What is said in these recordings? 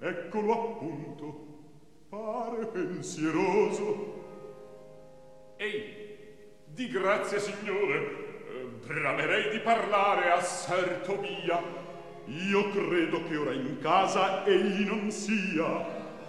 eccolo appunto, pare pensieroso. Ehi, di grazia, signore, bramerei di parlare a Ser Tobia. Io credo che ora in casa egli non sia.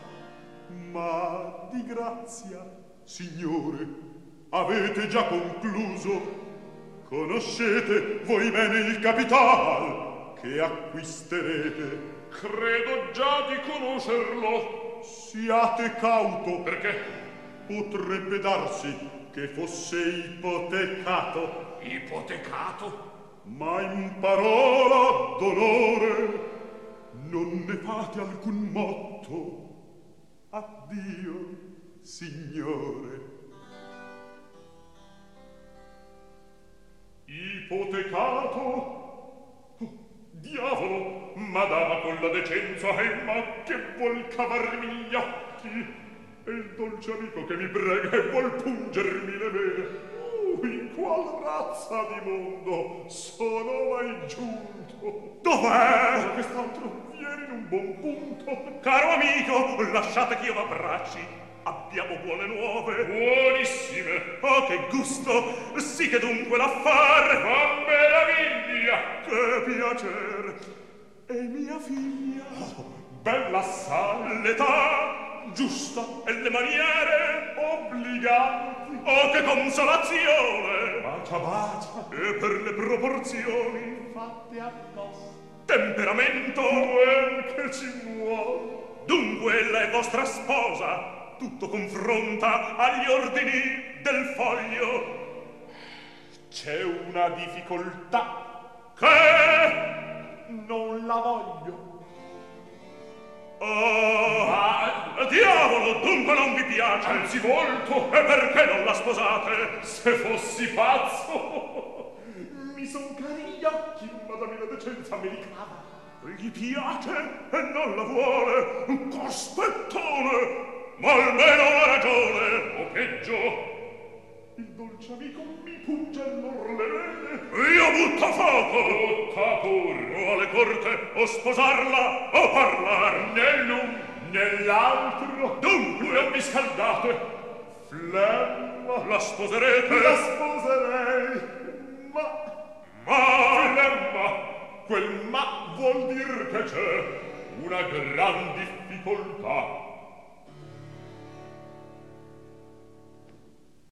Ma di grazia, signore, avete già concluso? Conoscete voi bene il capital che acquisterete? Credo già di conoscerlo. Siate cauto. Perché? Potrebbe darsi che fosse ipotecato. Ipotecato? Ma in parola d'onore non ne fate alcun motto. Addio, signore. Ipotecato? Oh, diavolo, madama con la decenza, ma che vuol cavarmi gli occhi? E il dolce amico che mi prega e vuol pungermi le vene. In qual razza di mondo sono mai giunto? Dov'è? Quest'altro viene in un buon punto. Caro amico, lasciate che io m'abbracci. Abbiamo buone nuove. Buonissime. Oh, che gusto! Sì che dunque l'affare fa meraviglia. Che piacer! E mia figlia? Oh, bella assai. L'età giusta e le maniere obbliganti. Oh, che consolazione! Bacia, bacia. E per le proporzioni fatte apposta. Temperamento quel che ci vuole. Dunque ella è vostra sposa. Tutto confronta agli ordini del foglio. C'è una difficoltà che non la voglio. Oh, diavolo, dunque non vi piace? Anzi molto. E perché non la sposate? Se fossi pazzo. Mi son cari gli occhi, madamina decenza americana. Gli piace e non la vuole. Cospettone! Ma almeno ha ragione. O peggio, il dolce amico mi punge allor le vene. Io butto fuoco. Butta pur. O alle corte, o sposarla, o parlar. Nell'un, nell'altro. Dunque, non vi scaldate. Flemma. La sposerete? La sposerei. Ma flemma. Quel ma vuol dir che c'è una gran difficoltà.